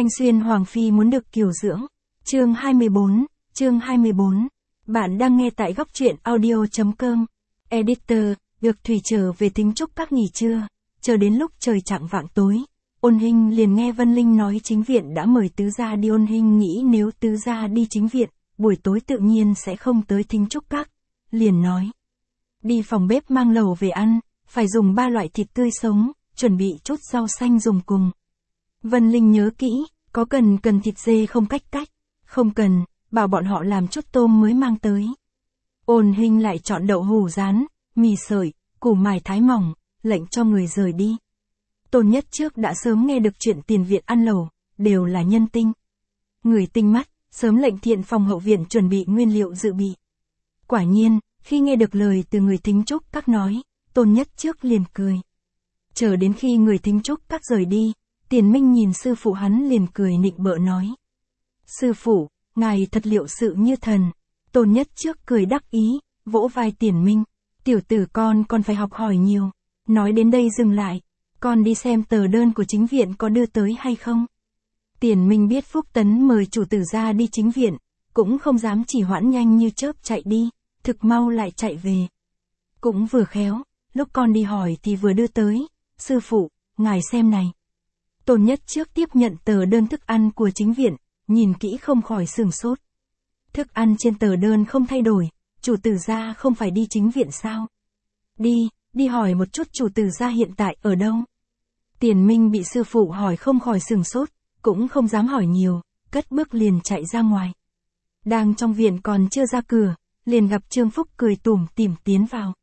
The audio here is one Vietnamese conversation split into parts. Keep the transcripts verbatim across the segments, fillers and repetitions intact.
Thanh Xuyên Hoàng Phi muốn được kiều dưỡng. Chương hai mươi bốn, chương hai mươi bốn. Bạn đang nghe tại góc truyện audio chấm com. Editor, được Thủy trở về Thính Trúc Các nghỉ trưa, chờ đến lúc trời chạng vạng tối. Ôn Hinh liền nghe Vân Linh nói chính viện đã mời tứ gia đi. Ôn Hinh nghĩ nếu tứ gia đi chính viện, buổi tối tự nhiên sẽ không tới Thính Trúc Các. Liền nói. Đi phòng bếp mang lẩu về ăn, phải dùng ba loại thịt tươi sống, chuẩn bị chút rau xanh dùng cùng. Vân Linh nhớ kỹ, có cần cần thịt dê không cách cách, không cần, bảo bọn họ làm chút tôm mới mang tới. Ôn Hinh lại chọn đậu hủ rán, mì sợi, củ mài thái mỏng, lệnh cho người rời đi. Tôn Nhất trước đã sớm nghe được chuyện tiền viện ăn lẩu, đều là nhân tinh. Người tinh mắt, sớm lệnh thiện phòng hậu viện chuẩn bị nguyên liệu dự bị. Quả nhiên, khi nghe được lời từ người Thính Trúc Các nói, Tôn Nhất trước liền cười. Chờ đến khi người Thính Trúc Các rời đi, Tiền Minh nhìn sư phụ hắn liền cười nịnh bợ nói. Sư phụ, ngài thật liệu sự như thần. Tôn Nhất trước cười đắc ý, vỗ vai Tiền Minh. Tiểu tử con còn phải học hỏi nhiều. Nói đến đây dừng lại. Con đi xem tờ đơn của chính viện có đưa tới hay không? Tiền Minh biết Phúc Tấn mời chủ tử ra đi chính viện, cũng không dám chỉ hoãn nhanh như chớp chạy đi, thực mau lại chạy về. Cũng vừa khéo, lúc con đi hỏi thì vừa đưa tới. Sư phụ, ngài xem này. Tôn Nhất trước tiếp nhận tờ đơn thức ăn của chính viện, nhìn kỹ không khỏi sửng sốt. Thức ăn trên tờ đơn không thay đổi, chủ tử gia không phải đi chính viện sao? Đi, đi hỏi một chút chủ tử gia hiện tại ở đâu? Tiền Minh bị sư phụ hỏi không khỏi sửng sốt, cũng không dám hỏi nhiều, cất bước liền chạy ra ngoài. Đang trong viện còn chưa ra cửa, liền gặp Trương Phúc cười tủm tỉm tiến vào.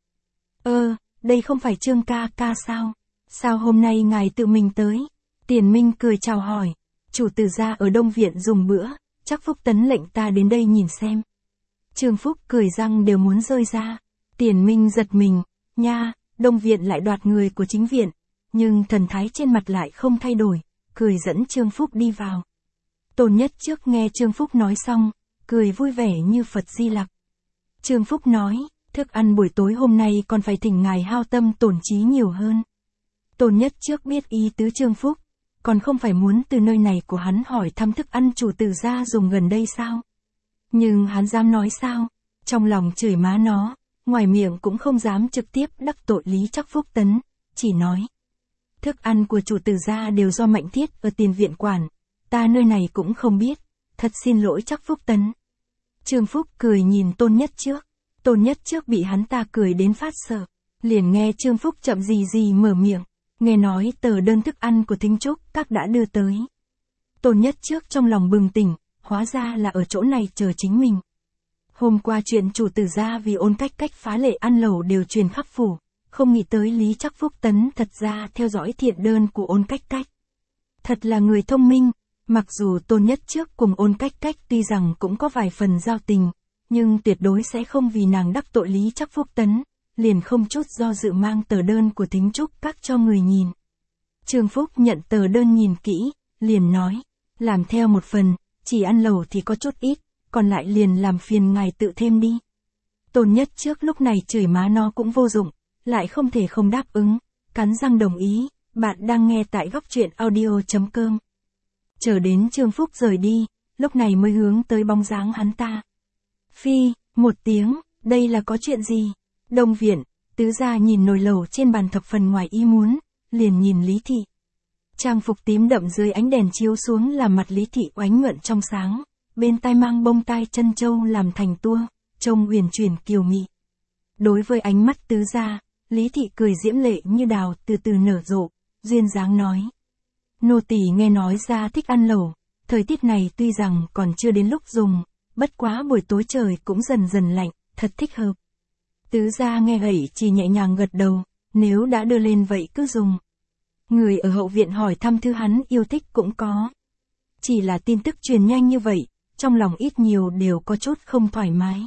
Ơ, đây không phải Trương ca ca sao? Sao hôm nay ngài tự mình tới? Tiền Minh cười chào hỏi, chủ tử gia ở Đông Viện dùng bữa, chắc Phúc Tấn lệnh ta đến đây nhìn xem. Trương Phúc cười răng đều muốn rơi ra. Tiền Minh giật mình, nha, Đông Viện lại đoạt người của chính viện, nhưng thần thái trên mặt lại không thay đổi, cười dẫn Trương Phúc đi vào. Tôn Nhất trước nghe Trương Phúc nói xong, cười vui vẻ như Phật Di Lặc. Trương Phúc nói, thức ăn buổi tối hôm nay còn phải thỉnh ngài hao tâm tổn trí nhiều hơn. Tôn Nhất trước biết ý tứ Trương Phúc, còn không phải muốn từ nơi này của hắn hỏi thăm thức ăn chủ tử gia dùng gần đây sao? Nhưng hắn dám nói sao? Trong lòng chửi má nó, ngoài miệng cũng không dám trực tiếp đắc tội Lý Trắc Phúc Tấn, chỉ nói. Thức ăn của chủ tử gia đều do Mạnh Thiết ở tiền viện quản, ta nơi này cũng không biết, thật xin lỗi Trắc Phúc Tấn. Trương Phúc cười nhìn Tôn Nhất trước, Tôn Nhất trước bị hắn ta cười đến phát sợ, liền nghe Trương Phúc chậm gì gì mở miệng. Nghe nói tờ đơn thức ăn của Thính Trúc Các đã đưa tới. Tôn Nhất trước trong lòng bừng tỉnh, hóa ra là ở chỗ này chờ chính mình. Hôm qua chuyện chủ tử gia vì Ôn Cách Cách phá lệ ăn lẩu đều truyền khắp phủ, không nghĩ tới Lý Trắc Phúc Tấn thật ra theo dõi thiện đơn của Ôn Cách Cách. Thật là người thông minh, mặc dù Tôn Nhất trước cùng Ôn Cách Cách tuy rằng cũng có vài phần giao tình, nhưng tuyệt đối sẽ không vì nàng đắc tội Lý Trắc Phúc Tấn. Liền không chút do dự mang tờ đơn của Thính Trúc Các cho người nhìn. Trương Phúc nhận tờ đơn nhìn kỹ, liền nói, làm theo một phần, chỉ ăn lẩu thì có chút ít, còn lại liền làm phiền ngài tự thêm đi. Tôn Nhất trước lúc này chửi má nó cũng vô dụng, lại không thể không đáp ứng, cắn răng đồng ý, bạn đang nghe tại góc truyện audio chấm com. Chờ đến Trương Phúc rời đi, lúc này mới hướng tới bóng dáng hắn ta. Phi, một tiếng, đây là có chuyện gì? Đông Viện, tứ gia nhìn nồi lẩu trên bàn thập phần ngoài ý muốn, liền nhìn Lý Thị. Trang phục tím đậm dưới ánh đèn chiếu xuống làm mặt Lý Thị oánh nhuận trong sáng, bên tai mang bông tai chân châu làm thành tua, trông huyền chuyển kiều mị. Đối với ánh mắt tứ gia, Lý Thị cười diễm lệ như đào từ từ nở rộ, duyên dáng nói. Nô tỳ nghe nói ra thích ăn lẩu, thời tiết này tuy rằng còn chưa đến lúc dùng, bất quá buổi tối trời cũng dần dần lạnh, thật thích hợp. Tứ gia nghe vậy chỉ nhẹ nhàng gật đầu, nếu đã đưa lên vậy cứ dùng. Người ở hậu viện hỏi thăm thứ hắn yêu thích cũng có. Chỉ là tin tức truyền nhanh như vậy, trong lòng ít nhiều đều có chút không thoải mái.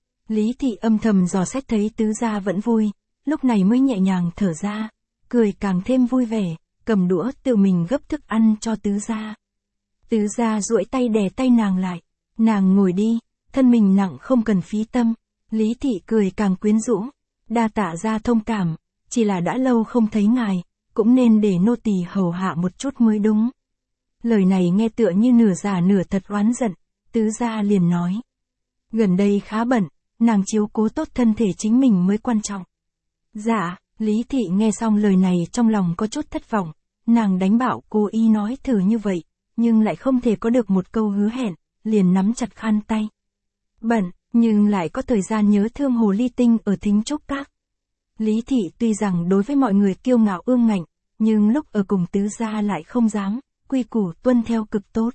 Lý Thị âm thầm dò xét thấy tứ gia vẫn vui, lúc này mới nhẹ nhàng thở ra, cười càng thêm vui vẻ, cầm đũa tự mình gấp thức ăn cho tứ gia. Tứ gia duỗi tay đè tay nàng lại, nàng ngồi đi, thân mình nặng không cần phí tâm. Lý Thị cười càng quyến rũ, đa tạ gia thông cảm, chỉ là đã lâu không thấy ngài, cũng nên để nô tỳ hầu hạ một chút mới đúng. Lời này nghe tựa như nửa giả nửa thật oán giận, tứ gia liền nói. Gần đây khá bận, nàng chiếu cố tốt thân thể chính mình mới quan trọng. Dạ, Lý Thị nghe xong lời này trong lòng có chút thất vọng, nàng đánh bạo cố ý nói thử như vậy, nhưng lại không thể có được một câu hứa hẹn, liền nắm chặt khăn tay. Bận, nhưng lại có thời gian nhớ thương Hồ Ly Tinh ở Thính Trúc Các. Lý Thị tuy rằng đối với mọi người kiêu ngạo ương ngạnh, nhưng lúc ở cùng tứ gia lại không dám, quy củ tuân theo cực tốt.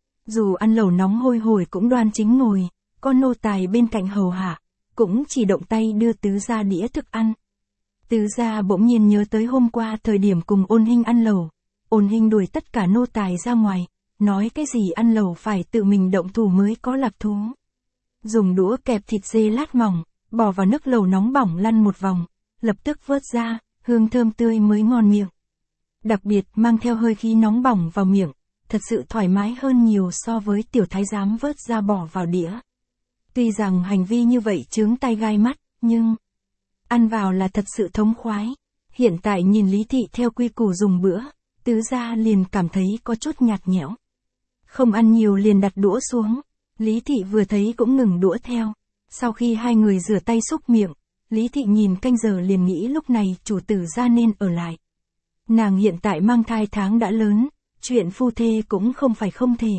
Dù ăn lẩu nóng hôi hổi cũng đoan chính ngồi, con nô tài bên cạnh hầu hạ, cũng chỉ động tay đưa tứ gia đĩa thức ăn. Tứ gia bỗng nhiên nhớ tới hôm qua thời điểm cùng Ôn Hinh ăn lẩu, Ôn Hinh đuổi tất cả nô tài ra ngoài, nói cái gì ăn lẩu phải tự mình động thủ mới có lạc thú. Dùng đũa kẹp thịt dê lát mỏng, bỏ vào nước lẩu nóng bỏng lăn một vòng, lập tức vớt ra, hương thơm tươi mới ngon miệng. Đặc biệt mang theo hơi khí nóng bỏng vào miệng, thật sự thoải mái hơn nhiều so với tiểu thái giám vớt ra bỏ vào đĩa. Tuy rằng hành vi như vậy chướng tai gai mắt, nhưng ăn vào là thật sự thống khoái. Hiện tại nhìn Lý Thị theo quy củ dùng bữa, tứ gia liền cảm thấy có chút nhạt nhẽo. Không ăn nhiều liền đặt đũa xuống, Lý Thị vừa thấy cũng ngừng đũa theo. Sau khi hai người rửa tay xúc miệng, Lý Thị nhìn canh giờ liền nghĩ lúc này chủ tử gia nên ở lại. Nàng hiện tại mang thai tháng đã lớn, chuyện phu thê cũng không phải không thể.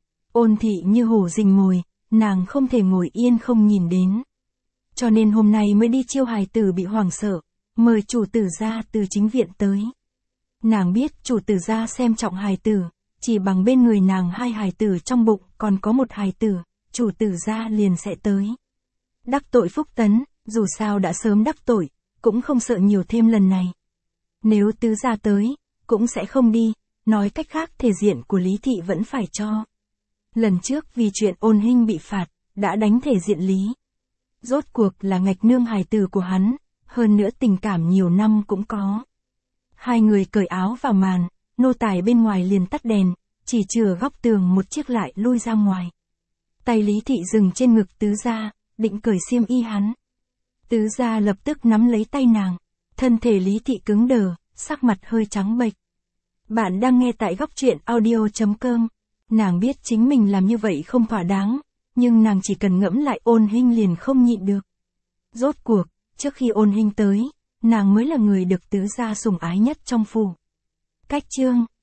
Ôn Thị như hổ rình mồi, nàng không thể ngồi yên không nhìn đến. Cho nên hôm nay mới đi chiêu hài tử bị hoảng sợ, mời chủ tử gia từ chính viện tới. Nàng biết chủ tử gia xem trọng hài tử, chỉ bằng bên người nàng hai hài tử trong bụng còn có một hài tử, chủ tử gia liền sẽ tới. Đắc tội Phúc Tấn, dù sao đã sớm đắc tội, cũng không sợ nhiều thêm lần này. Nếu tứ gia tới, cũng sẽ không đi, nói cách khác thể diện của Lý Thị vẫn phải cho. Lần trước vì chuyện Ôn Hinh bị phạt, đã đánh thể diện Lý. Rốt cuộc là ngạch nương hài tử của hắn, hơn nữa tình cảm nhiều năm cũng có. Hai người cởi áo vào màn, nô tài bên ngoài liền tắt đèn, chỉ chừa góc tường một chiếc lại lui ra ngoài. Tay Lý Thị dừng trên ngực tứ gia, định cởi xiêm y hắn. Tứ gia lập tức nắm lấy tay nàng, thân thể Lý Thị cứng đờ, sắc mặt hơi trắng bệch. Bạn đang nghe tại góc truyện audio chấm com. Nàng biết chính mình làm như vậy không thỏa đáng, nhưng nàng chỉ cần ngẫm lại Ôn Hinh liền không nhịn được. Rốt cuộc, trước khi Ôn Hinh tới, nàng mới là người được tứ gia sủng ái nhất trong phủ. Cách chương